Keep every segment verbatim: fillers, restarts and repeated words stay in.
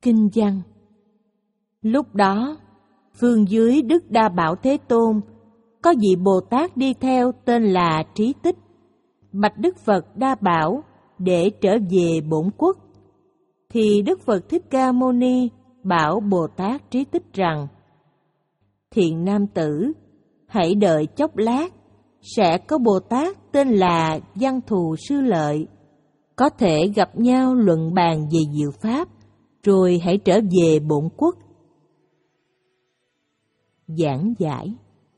Kinh văn. Lúc đó, phương dưới Đức Đa Bảo Thế Tôn, có vị Bồ Tát đi theo tên là Trí Tích, bạch Đức Phật Đa Bảo để trở về bổn quốc. Thì Đức Phật Thích Ca Mâu Ni bảo Bồ Tát Trí Tích rằng: Thiện nam tử, hãy đợi chốc lát, sẽ có Bồ Tát tên là Văn Thù Sư Lợi, có thể gặp nhau luận bàn về diệu pháp, rồi hãy trở về bổn quốc. Giảng giải.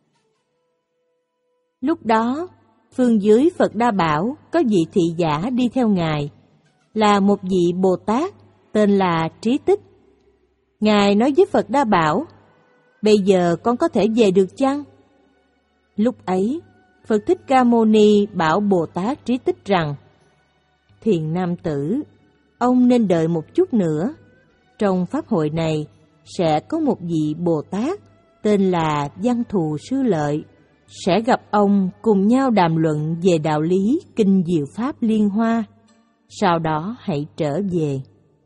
Lúc đó, phương dưới Phật Đa Bảo có vị thị giả đi theo Ngài, là một vị Bồ Tát tên là Trí Tích. Ngài nói với Phật Đa Bảo: Bây giờ con có thể về được chăng? Lúc ấy, Phật Thích Ca Mâu Ni bảo Bồ Tát Trí Tích rằng: Thiện nam tử, ông nên đợi một chút nữa. Trong pháp hội này sẽ có một vị Bồ Tát tên là Văn Thù Sư Lợi, sẽ gặp ông cùng nhau đàm luận về đạo lý kinh diệu pháp liên hoa. Sau đó hãy trở về.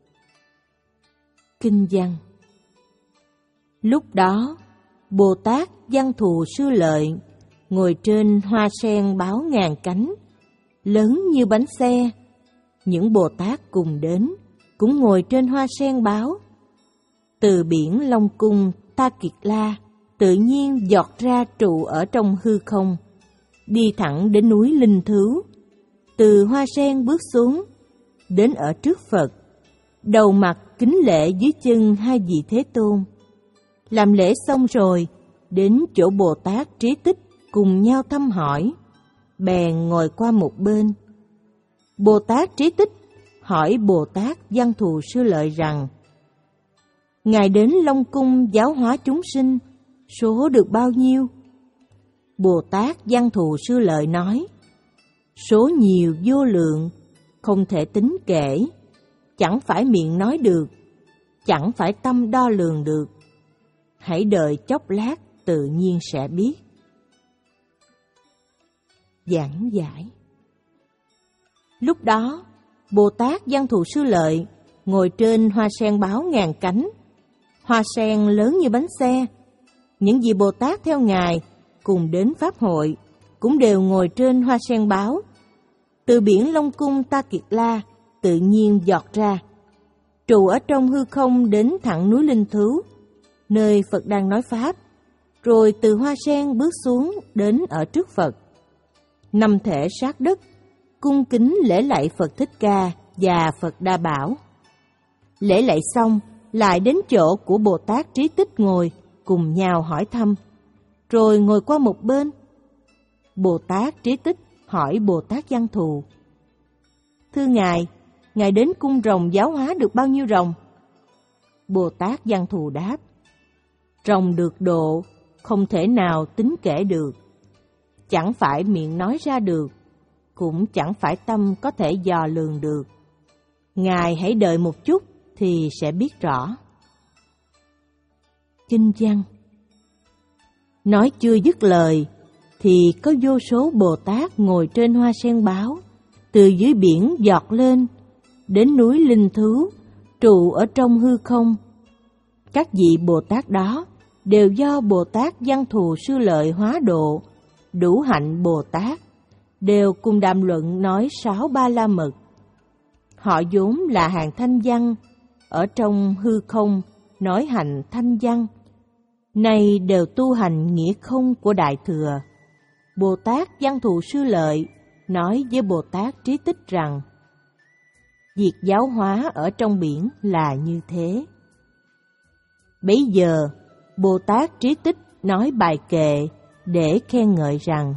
Kinh văn. Lúc đó, Bồ Tát Văn Thù Sư Lợi ngồi trên hoa sen báo ngàn cánh, lớn như bánh xe. Những Bồ Tát cùng đến cũng ngồi trên hoa sen báo. Từ biển Long Cung Ta Kiệt La tự nhiên giọt ra trụ ở trong hư không, đi thẳng đến núi Linh Thứu. Từ hoa sen bước xuống, đến ở trước Phật, đầu mặt kính lễ dưới chân hai vị Thế Tôn. Làm lễ xong rồi, đến chỗ Bồ Tát Trí Tích cùng nhau thăm hỏi, bèn ngồi qua một bên. Bồ Tát Trí Tích hỏi Bồ Tát Văn Thù Sư Lợi rằng: Ngài đến Long Cung giáo hóa chúng sinh, số được bao nhiêu? Bồ Tát Văn Thù Sư Lợi nói: Số nhiều vô lượng, không thể tính kể, chẳng phải miệng nói được, chẳng phải tâm đo lường được. Hãy đợi chốc lát tự nhiên sẽ biết. Giảng giải. Lúc đó, Bồ Tát Văn Thù Sư Lợi ngồi trên hoa sen báo ngàn cánh. Hoa sen lớn như bánh xe. Những vị Bồ Tát theo Ngài cùng đến pháp hội cũng đều ngồi trên hoa sen báo. Từ biển Long Cung Ta Kiệt La tự nhiên giọt ra, trụ ở trong hư không đến thẳng núi Linh Thứu, nơi Phật đang nói pháp, rồi từ hoa sen bước xuống đến ở trước Phật. Năm thể sát đất, cung kính lễ lạy Phật Thích Ca và Phật Đa Bảo. Lễ lạy xong, lại đến chỗ của Bồ Tát Trí Tích ngồi, cùng nhau hỏi thăm, rồi ngồi qua một bên. Bồ Tát Trí Tích hỏi Bồ Tát Văn Thù: Thưa Ngài, Ngài đến cung rồng giáo hóa được bao nhiêu rồng? Bồ Tát Văn Thù đáp: Rồng được độ, không thể nào tính kể được. Chẳng phải miệng nói ra được, cũng chẳng phải tâm có thể dò lường được. Ngài hãy đợi một chút thì sẽ biết rõ. Kinh văn. Nói chưa dứt lời, thì có vô số Bồ Tát ngồi trên hoa sen báo, từ dưới biển giọt lên, đến núi Linh Thứu, trụ ở trong hư không. Các vị Bồ Tát đó đều do Bồ Tát Văn Thù Sư Lợi hóa độ, đủ hạnh Bồ Tát, đều cùng đàm luận nói sáu ba la mật. Họ vốn là hàng thanh văn, ở trong hư không nói hành thanh văn, nay đều tu hành nghĩa không của Đại Thừa. Bồ Tát Văn Thù Sư Lợi nói với Bồ Tát Trí Tích rằng: Việc giáo hóa ở trong biển là như thế. Bấy giờ, Bồ Tát Trí Tích nói bài kệ để khen ngợi rằng: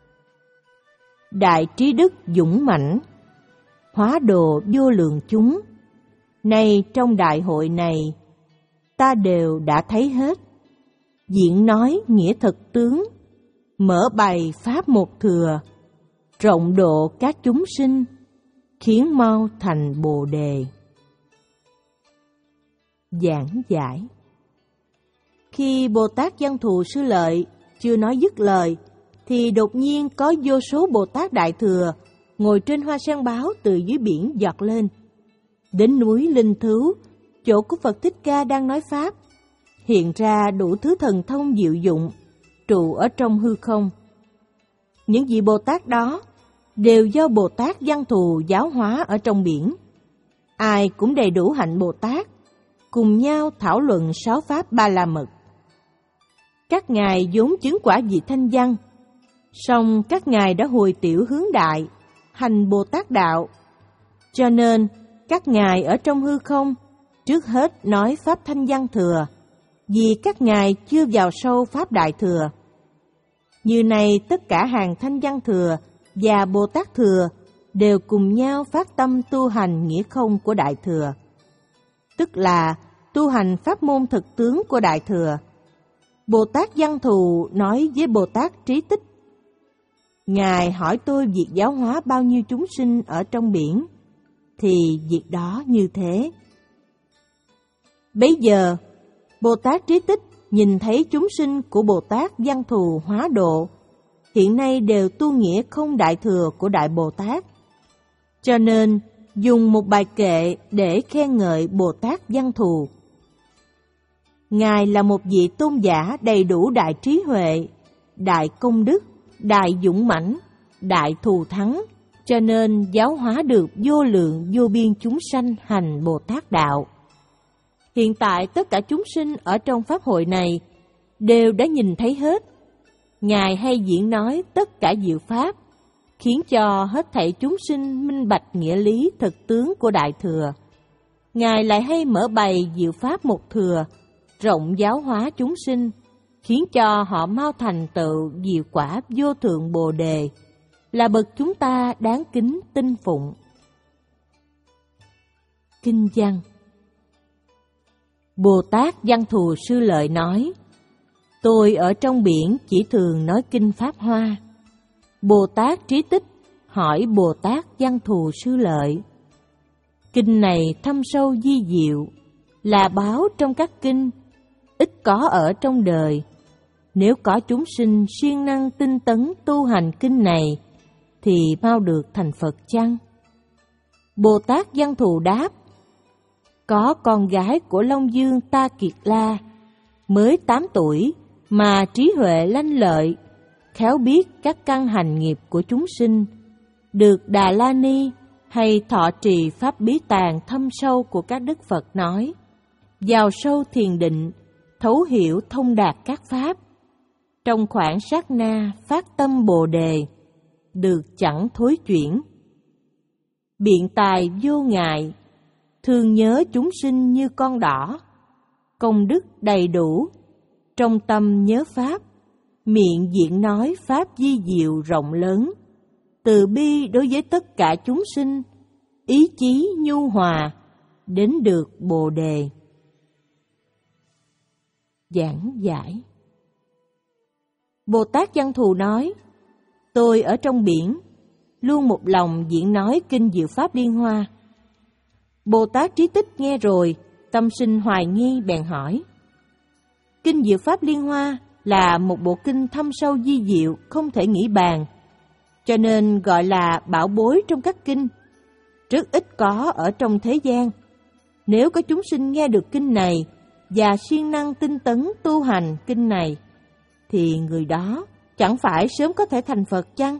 Đại trí đức dũng mãnh, hóa độ vô lượng chúng. Nay trong đại hội này, ta đều đã thấy hết. Diễn nói nghĩa thực tướng, mở bày pháp một thừa, rộng độ các chúng sinh, khiến mau thành Bồ Đề. Giảng giải. Khi Bồ Tát Văn Thù Sư Lợi chưa nói dứt lời, thì đột nhiên có vô số Bồ Tát Đại Thừa ngồi trên hoa sen báo từ dưới biển giọt lên, đến núi Linh Thứu, chỗ của Phật Thích Ca đang nói Pháp, hiện ra đủ thứ thần thông diệu dụng, trụ ở trong hư không. Những vị Bồ Tát đó đều do Bồ Tát Văn Thù giáo hóa ở trong biển. Ai cũng đầy đủ hạnh Bồ Tát, cùng nhau thảo luận sáu Pháp Ba La Mật. Các ngài vốn chứng quả vị thanh văn, song các ngài đã hồi tiểu hướng đại, hành Bồ Tát đạo. Cho nên, các ngài ở trong hư không, trước hết nói Pháp Thanh Văn Thừa, vì các ngài chưa vào sâu Pháp Đại Thừa. Như này tất cả hàng Thanh Văn Thừa và Bồ Tát Thừa đều cùng nhau phát tâm tu hành nghĩa không của Đại Thừa, tức là tu hành pháp môn thực tướng của Đại Thừa. Bồ Tát Văn Thù nói với Bồ Tát Trí Tích: Ngài hỏi tôi việc giáo hóa bao nhiêu chúng sinh ở trong biển, thì việc đó như thế. Bấy giờ, Bồ Tát Trí Tích nhìn thấy chúng sinh của Bồ Tát Văn Thù hóa độ, hiện nay đều tu nghĩa không Đại Thừa của Đại Bồ Tát. Cho nên, dùng một bài kệ để khen ngợi Bồ Tát Văn Thù. Ngài là một vị tôn giả đầy đủ đại trí huệ, đại công đức, đại dũng mãnh, đại thù thắng, cho nên giáo hóa được vô lượng vô biên chúng sanh hành Bồ Tát đạo. Hiện tại tất cả chúng sinh ở trong pháp hội này đều đã nhìn thấy hết. Ngài hay diễn nói tất cả diệu pháp, khiến cho hết thảy chúng sinh minh bạch nghĩa lý thực tướng của Đại Thừa. Ngài lại hay mở bày diệu pháp một thừa, rộng giáo hóa chúng sinh, khiến cho họ mau thành tựu diệu quả vô thượng Bồ Đề, là bậc chúng ta đáng kính tinh phụng. Kinh văn. Bồ Tát Văn Thù Sư Lợi nói: Tôi ở trong biển chỉ thường nói kinh Pháp Hoa. Bồ Tát Trí Tích hỏi Bồ Tát Văn Thù Sư Lợi: Kinh này thâm sâu di diệu, là báo trong các kinh, ít có ở trong đời. Nếu có chúng sinh siêng năng tinh tấn tu hành kinh này, thì mau được thành Phật chăng? Bồ Tát Văn Thù đáp: Có con gái của Long Dương Ta Kiệt La, mới tám tuổi mà trí huệ lanh lợi, khéo biết các căn hành nghiệp của chúng sinh, được Đà La Ni hay thọ trì pháp bí tàng thâm sâu của các đức Phật nói, vào sâu thiền định, thấu hiểu thông đạt các pháp, trong khoảng sát na phát tâm Bồ Đề, được chẳng thối chuyển. Biện tài vô ngại, thường nhớ chúng sinh như con đỏ, công đức đầy đủ, trong tâm nhớ pháp, miệng diện nói pháp di diệu rộng lớn, từ bi đối với tất cả chúng sinh, ý chí nhu hòa, đến được Bồ Đề. Giảng giải. Bồ Tát Văn Thù nói: Tôi ở trong biển, luôn một lòng diễn nói kinh Diệu Pháp Liên Hoa. Bồ Tát Trí Tích nghe rồi, tâm sinh hoài nghi bèn hỏi: Kinh Diệu Pháp Liên Hoa là một bộ kinh thâm sâu di diệu, không thể nghĩ bàn, cho nên gọi là bảo bối trong các kinh, rất ít có ở trong thế gian. Nếu có chúng sinh nghe được kinh này và siêng năng tinh tấn tu hành kinh này, thì người đó chẳng phải sớm có thể thành Phật chăng?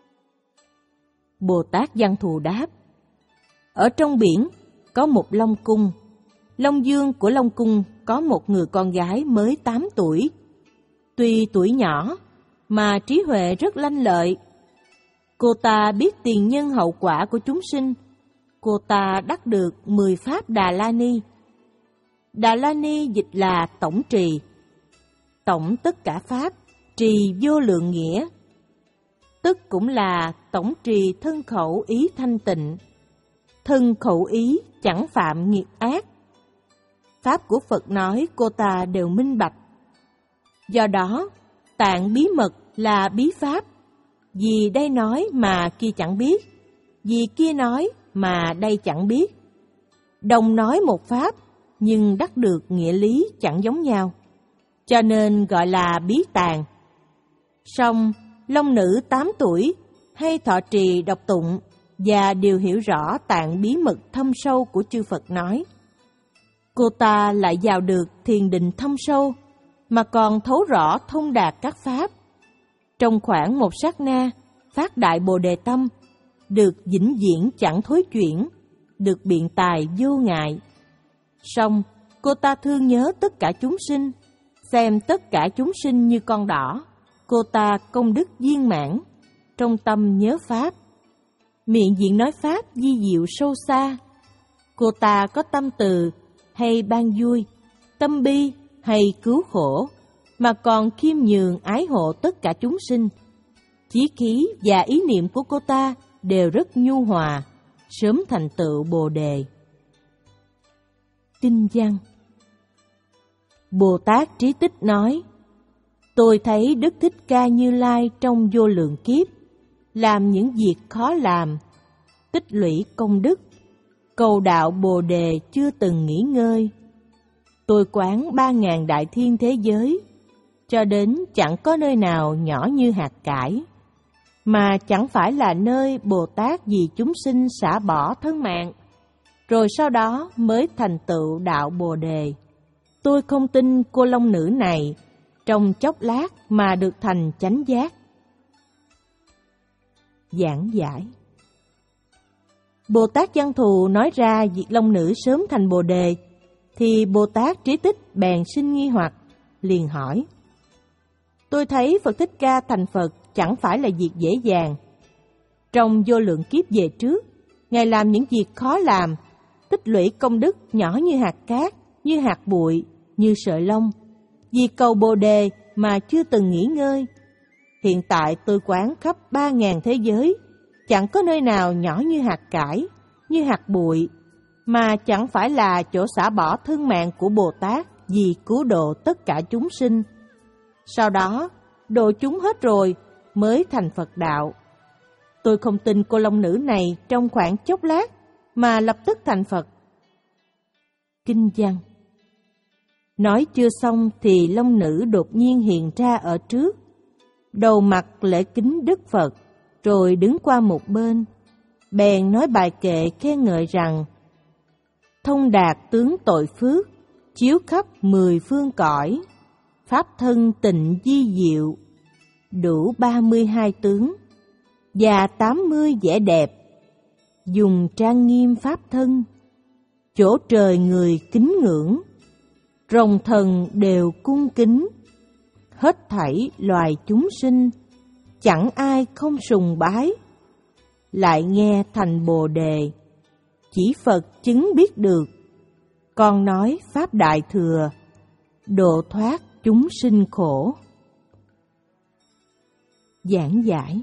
Bồ Tát Văn Thù đáp: Ở trong biển có một Long Cung. Long Dương của Long Cung có một người con gái mới tám tuổi. Tuy tuổi nhỏ mà trí huệ rất lanh lợi. Cô ta biết tiền nhân hậu quả của chúng sinh. Cô ta đắc được mười pháp Đà La Ni. Đà La Ni dịch là tổng trì. Tổng tất cả pháp, trì vô lượng nghĩa. Tức cũng là tổng trì thân khẩu ý thanh tịnh. Thân khẩu ý chẳng phạm nghiệp ác. Pháp của Phật nói cô ta đều minh bạch. Do đó, tạng bí mật là bí pháp. Vì đây nói mà kia chẳng biết, vì kia nói mà đây chẳng biết. Đồng nói một pháp, nhưng đắc được nghĩa lý chẳng giống nhau, cho nên gọi là bí tàng. Song Long nữ tám tuổi hay thọ trì đọc tụng và đều hiểu rõ tạng bí mật thâm sâu của chư Phật nói. Cô ta lại vào được thiền định thâm sâu, mà còn thấu rõ thông đạt các pháp. Trong khoảng một sát na, phát đại Bồ Đề tâm, được vĩnh viễn chẳng thối chuyển, được biện tài vô ngại. Song cô ta thương nhớ tất cả chúng sinh, xem tất cả chúng sinh như con đỏ. Cô ta công đức viên mãn, trong tâm nhớ pháp, miệng diện nói pháp di diệu sâu xa. Cô ta có tâm từ hay ban vui, tâm bi hay cứu khổ, mà còn khiêm nhường ái hộ tất cả chúng sinh. Chí khí và ý niệm của cô ta đều rất nhu hòa, sớm thành tựu Bồ Đề. Kinh văn. Bồ Tát Trí Tích nói: tôi thấy Đức Thích Ca Như Lai trong vô lượng kiếp làm những việc khó làm, tích lũy công đức, cầu đạo Bồ Đề chưa từng nghỉ ngơi. Tôi quán ba ngàn đại thiên thế giới, cho đến chẳng có nơi nào nhỏ như hạt cải, mà chẳng phải là nơi Bồ Tát vì chúng sinh xả bỏ thân mạng, rồi sau đó mới thành tựu đạo Bồ Đề. Tôi không tin cô long nữ này trong chốc lát mà được thành chánh giác. Giảng giải. Bồ Tát Văn Thù nói ra việc long nữ sớm thành Bồ Đề, thì Bồ Tát Trí Tích bèn sinh nghi hoặc, liền hỏi: tôi thấy Phật Thích Ca thành Phật chẳng phải là việc dễ dàng. Trong vô lượng kiếp về trước, Ngài làm những việc khó làm, tích lũy công đức nhỏ như hạt cát, như hạt bụi, như sợi lông, vì cầu Bồ Đề mà chưa từng nghỉ ngơi. Hiện tại tôi quán khắp ba ngàn thế giới, chẳng có nơi nào nhỏ như hạt cải, như hạt bụi, mà chẳng phải là chỗ xả bỏ thân mạng của Bồ Tát vì cứu độ tất cả chúng sinh. Sau đó, độ chúng hết rồi mới thành Phật đạo. Tôi không tin cô long nữ này trong khoảng chốc lát mà lập tức thành Phật. Kinh văn. Nói chưa xong thì long nữ đột nhiên hiện ra ở trước, đầu mặt lễ kính Đức Phật, rồi đứng qua một bên, bèn nói bài kệ khen ngợi rằng: thông đạt tướng tội phước, chiếu khắp mười phương cõi, pháp thân tịnh di diệu, đủ ba mươi hai tướng, và tám mươi vẻ đẹp, dùng trang nghiêm pháp thân, chỗ trời người kính ngưỡng, rồng thần đều cung kính, hết thảy loài chúng sinh, chẳng ai không sùng bái. Lại nghe thành Bồ Đề, chỉ Phật chứng biết được, con nói pháp đại thừa, độ thoát chúng sinh khổ. Giảng giải.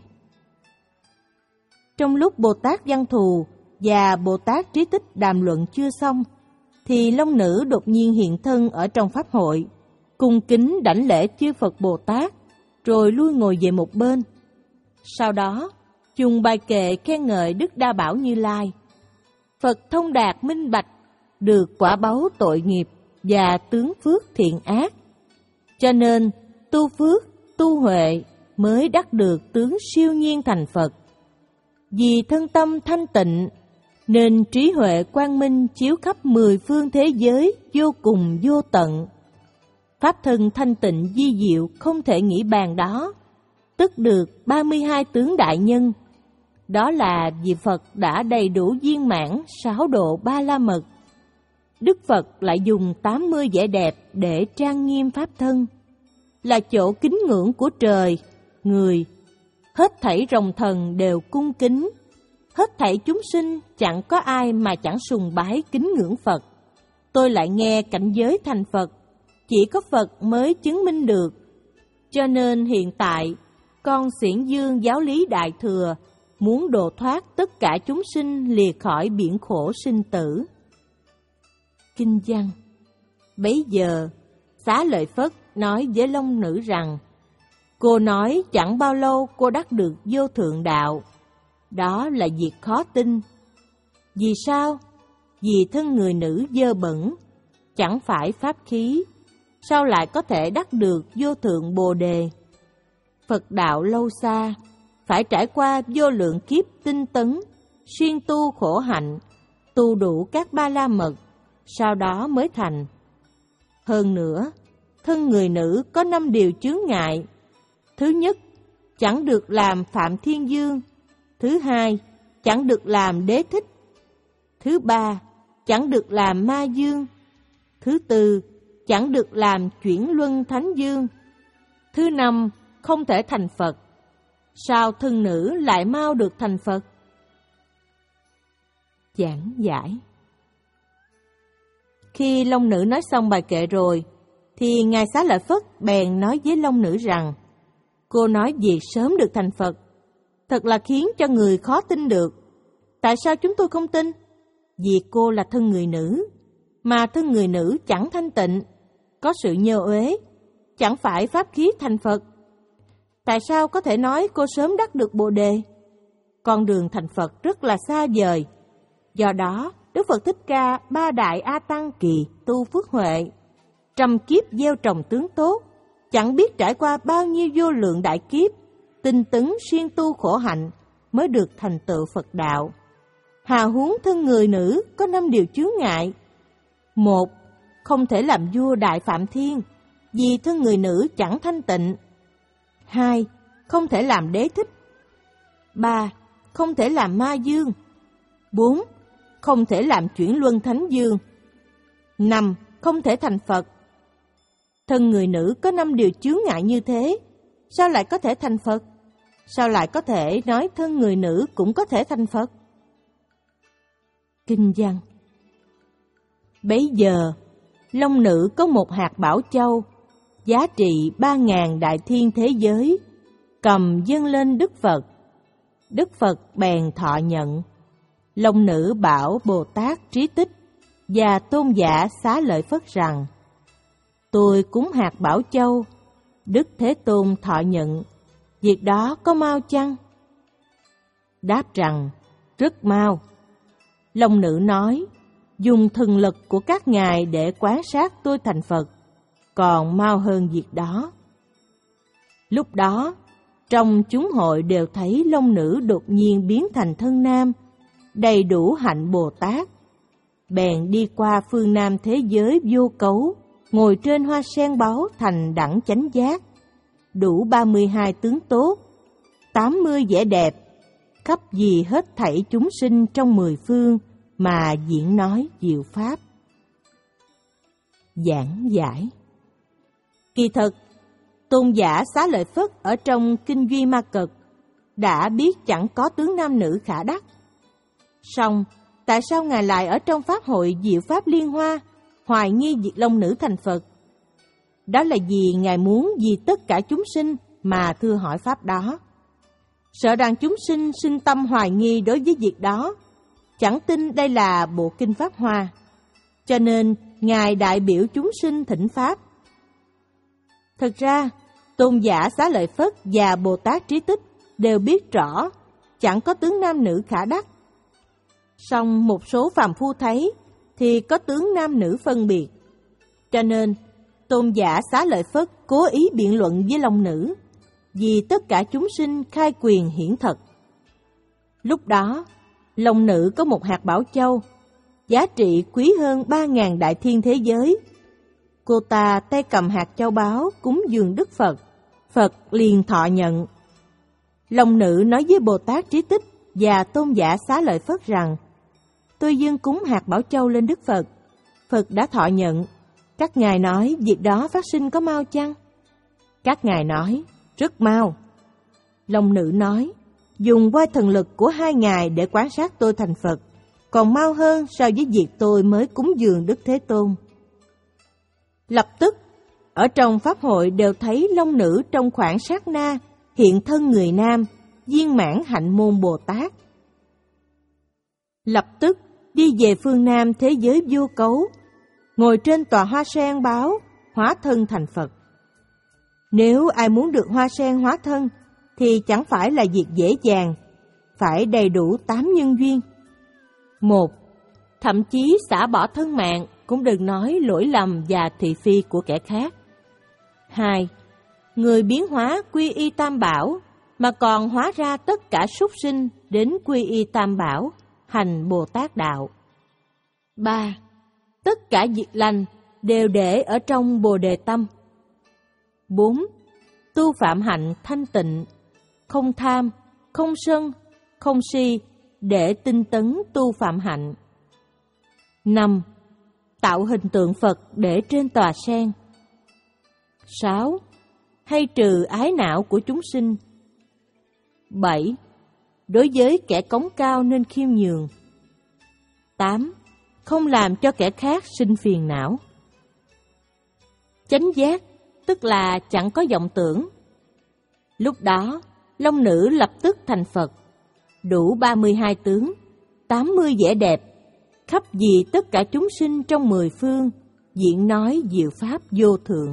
Trong lúc Bồ Tát Văn Thù và Bồ Tát Trí Tích đàm luận chưa xong, thì long nữ đột nhiên hiện thân ở trong pháp hội, cung kính đảnh lễ chư Phật Bồ Tát, rồi lui ngồi về một bên. Sau đó, dùng bài kệ khen ngợi Đức Đa Bảo Như Lai. Phật thông đạt minh bạch, được quả báu tội nghiệp và tướng phước thiện ác. Cho nên, tu phước, tu huệ mới đắc được tướng siêu nhiên thành Phật. Vì thân tâm thanh tịnh, nên trí huệ quang minh chiếu khắp mười phương thế giới vô cùng vô tận. Pháp thân thanh tịnh di diệu không thể nghĩ bàn đó, tức được ba mươi hai tướng đại nhân. Đó là vì Phật đã đầy đủ viên mãn sáu độ ba la mật. Đức Phật lại dùng tám mươi vẻ đẹp để trang nghiêm pháp thân, là chỗ kính ngưỡng của trời, người. Hết thảy rồng thần đều cung kính, hết thảy chúng sinh chẳng có ai mà chẳng sùng bái kính ngưỡng Phật. Tôi lại nghe cảnh giới thành Phật, chỉ có Phật mới chứng minh được. Cho nên hiện tại, con Xiển Dương giáo lý Đại Thừa muốn độ thoát tất cả chúng sinh lìa khỏi biển khổ sinh tử. Kinh văn. Bấy giờ, Xá Lợi Phất nói với long nữ rằng: cô nói chẳng bao lâu cô đắc được vô thượng đạo. Đó là việc khó tin. Vì sao? Vì thân người nữ dơ bẩn, chẳng phải pháp khí, sao lại có thể đắc được vô thượng Bồ Đề? Phật đạo lâu xa, phải trải qua vô lượng kiếp tinh tấn, xuyên tu khổ hạnh, tu đủ các ba la mật, sau đó mới thành. Hơn nữa, thân người nữ có năm điều chướng ngại. Thứ nhất, chẳng được làm Phạm Thiên Dương. Thứ hai, chẳng được làm Đế Thích. Thứ ba, chẳng được làm Ma Dương. Thứ tư, chẳng được làm Chuyển Luân Thánh Dương. Thứ năm, không thể thành Phật. Sao thân nữ lại mau được thành Phật? Giảng giải. Khi Long Nữ nói xong bài kệ rồi, thì Ngài Xá Lợi Phất bèn nói với Long Nữ rằng, cô nói việc sớm được thành Phật, thật là khiến cho người khó tin được. Tại sao chúng tôi không tin? Vì cô là thân người nữ, mà thân người nữ chẳng thanh tịnh, có sự nhơ uế, chẳng phải pháp khí thành Phật. Tại sao có thể nói cô sớm đắc được Bồ Đề? Con đường thành Phật rất là xa vời. Do đó, Đức Phật Thích Ca ba đại A Tăng kỳ tu phước huệ, trăm kiếp gieo trồng tướng tốt, chẳng biết trải qua bao nhiêu vô lượng đại kiếp, tinh tấn siêng tu khổ hạnh mới được thành tựu Phật đạo. Hà huống thân người nữ có năm điều chướng ngại. Một, không thể làm vua Đại Phạm Thiên, vì thân người nữ chẳng thanh tịnh. Hai, không thể làm Đế Thích. Ba, không thể làm Ma Dương. Bốn, không thể làm Chuyển Luân Thánh Dương. Năm, không thể thành Phật. Thân người nữ có năm điều chướng ngại như thế, sao lại có thể thành Phật? Sao lại có thể nói thân người nữ cũng có thể thành Phật? Kinh văn. Bấy giờ, Long Nữ có một hạt bảo châu, giá trị ba ngàn đại thiên thế giới, cầm dâng lên Đức Phật. Đức Phật bèn thọ nhận. Long Nữ bảo Bồ Tát Trí Tích và Tôn giả Xá Lợi Phất rằng, tôi cúng hạt bảo châu, Đức Thế Tôn thọ nhận, việc đó có mau chăng? Đáp rằng, rất mau. Long Nữ nói, dùng thần lực của các ngài để quan sát tôi thành Phật, còn mau hơn việc đó. Lúc đó, trong chúng hội đều thấy Long Nữ đột nhiên biến thành thân nam, đầy đủ hạnh Bồ Tát. Bèn đi qua phương Nam thế giới vô cấu, ngồi trên hoa sen báu thành đẳng chánh giác, đủ ba mươi hai tướng tốt, tám mươi vẻ đẹp, khắp gì hết thảy chúng sinh trong mười phương mà diễn nói diệu pháp. Giảng giải. Kỳ thực, Tôn giả Xá Lợi Phất ở trong Kinh Duy Ma Cực đã biết chẳng có tướng nam nữ khả đắc. Song, tại sao Ngài lại ở trong Pháp hội Diệu Pháp Liên Hoa hoài nghi việc Long Nữ thành Phật? Đó là vì Ngài muốn vì tất cả chúng sinh mà thưa hỏi Pháp đó. Sợ rằng chúng sinh sinh tâm hoài nghi đối với việc đó, chẳng tin đây là bộ Kinh Pháp Hoa. Cho nên, Ngài đại biểu chúng sinh thỉnh Pháp. Thật ra, Tôn giả Xá Lợi Phất và Bồ Tát Trí Tích đều biết rõ chẳng có tướng nam nữ khả đắc. Song một số phàm phu thấy thì có tướng nam nữ phân biệt. Cho nên, Tôn giả Xá Lợi Phất cố ý biện luận với Long Nữ, vì tất cả chúng sinh khai quyền hiển thật. Lúc đó, Long Nữ có một hạt bảo châu, giá trị quý hơn ba ngàn đại thiên thế giới. Cô ta tay cầm hạt châu báu cúng dường Đức Phật, Phật liền thọ nhận. Long Nữ nói với Bồ Tát Trí Tích và Tôn giả Xá Lợi Phất rằng, tôi dâng cúng hạt bảo châu lên Đức Phật, Phật đã thọ nhận. Các ngài nói việc đó phát sinh có mau chăng? Các ngài nói, rất mau. Long Nữ nói, dùng voi thần lực của hai ngài để quan sát tôi thành Phật, còn mau hơn so với việc tôi mới cúng dường Đức Thế Tôn. Lập tức, ở trong Pháp hội đều thấy Long Nữ trong khoảng sát na, hiện thân người nam, viên mãn hạnh môn Bồ Tát. Lập tức, đi về phương Nam thế giới vô cấu, ngồi trên tòa hoa sen báu, hóa thân thành Phật. Nếu ai muốn được hoa sen hóa thân, thì chẳng phải là việc dễ dàng, phải đầy đủ tám nhân duyên. Một, thậm chí xả bỏ thân mạng, cũng đừng nói lỗi lầm và thị phi của kẻ khác. Hai, người biến hóa quy y Tam Bảo, mà còn hóa ra tất cả súc sinh đến quy y Tam Bảo, hành Bồ Tát Đạo. Ba, Tất cả việc lành đều để ở trong Bồ Đề Tâm. bốn. Tu phạm hạnh thanh tịnh, không tham, không sân, không si, để tinh tấn tu phạm hạnh. năm. Tạo hình tượng Phật để trên tòa sen. sáu. Hay trừ ái não của chúng sinh. bảy. Đối với kẻ cống cao nên khiêm nhường. tám. Không làm cho kẻ khác sinh phiền não. Chánh giác tức là chẳng có vọng tưởng. Lúc đó, long nữ lập tức thành Phật, đủ ba mươi hai tướng, tám mươi vẻ đẹp, khắp vì tất cả chúng sinh trong mười phương, diễn nói diệu pháp vô thượng.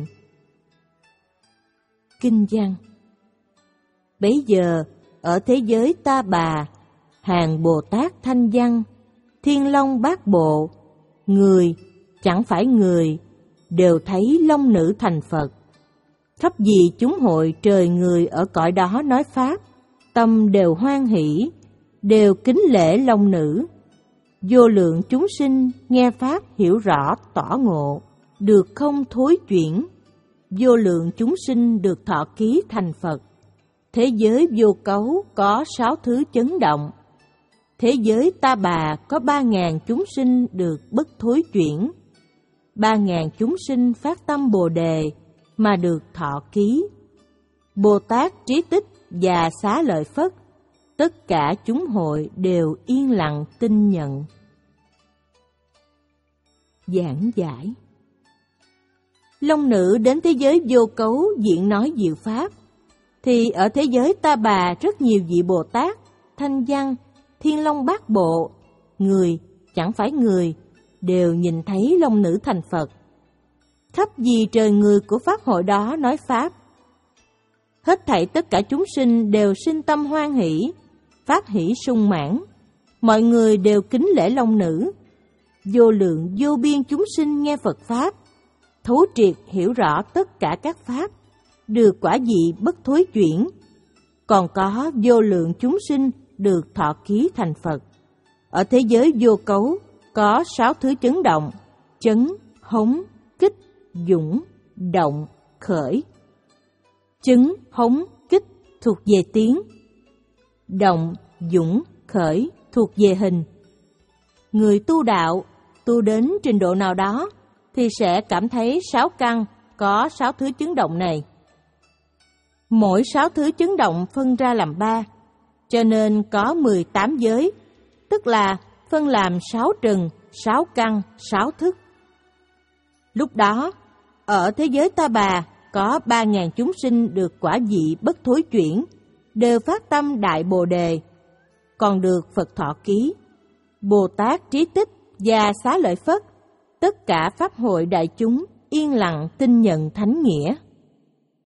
Kinh văn. Bấy giờ, ở thế giới Ta Bà, hàng Bồ Tát Thanh Văn, Thiên Long Bát Bộ, người, chẳng phải người, đều thấy long nữ thành Phật. Khắp vì chúng hội trời người ở cõi đó nói Pháp, tâm đều hoan hỷ, đều kính lễ long nữ. Vô lượng chúng sinh nghe Pháp hiểu rõ tỏ ngộ, được không thối chuyển. Vô lượng chúng sinh được thọ ký thành Phật. Thế giới vô cấu có sáu thứ chấn động. Thế giới Ta Bà có ba ngàn chúng sinh được bất thối chuyển. Ba ngàn chúng sinh phát tâm Bồ Đề mà được thọ ký. Bồ Tát Trí Tích và Xá Lợi Phất, tất cả chúng hội đều yên lặng tin nhận. Giảng giải. Long nữ đến thế giới vô cấu diễn nói diệu pháp, thì ở thế giới Ta Bà rất nhiều vị Bồ Tát, Thanh Văn, Thiên Long Bát Bộ, người, chẳng phải người, đều nhìn thấy long nữ thành Phật. Khắp vì trời người của Pháp hội đó nói Pháp. Hết thảy tất cả chúng sinh đều sinh tâm hoan hỷ, Pháp hỷ sung mãn. Mọi người đều kính lễ long nữ. Vô lượng vô biên chúng sinh nghe Phật Pháp, thấu triệt hiểu rõ tất cả các Pháp, được quả vị bất thối chuyển. Còn có vô lượng chúng sinh được thọ ký thành Phật. Ở thế giới vô cấu có sáu thứ chấn động: chấn, hống, kích, dũng, động, khởi. Chấn, hống, kích thuộc về tiếng. Động, dũng, khởi thuộc về hình. Người tu đạo, tu đến trình độ nào đó, thì sẽ cảm thấy sáu căn có sáu thứ chấn động này. Mỗi sáu thứ chấn động phân ra làm ba, cho nên có mười tám giới, tức là phân làm sáu trần, sáu căn, sáu thức. Lúc đó, ở thế giới Ta Bà có ba ngàn chúng sinh được quả vị bất thối chuyển, đều phát tâm Đại Bồ Đề, còn được Phật thọ ký. Bồ Tát Trí Tích và Xá Lợi Phất, tất cả Pháp hội đại chúng yên lặng tin nhận thánh nghĩa.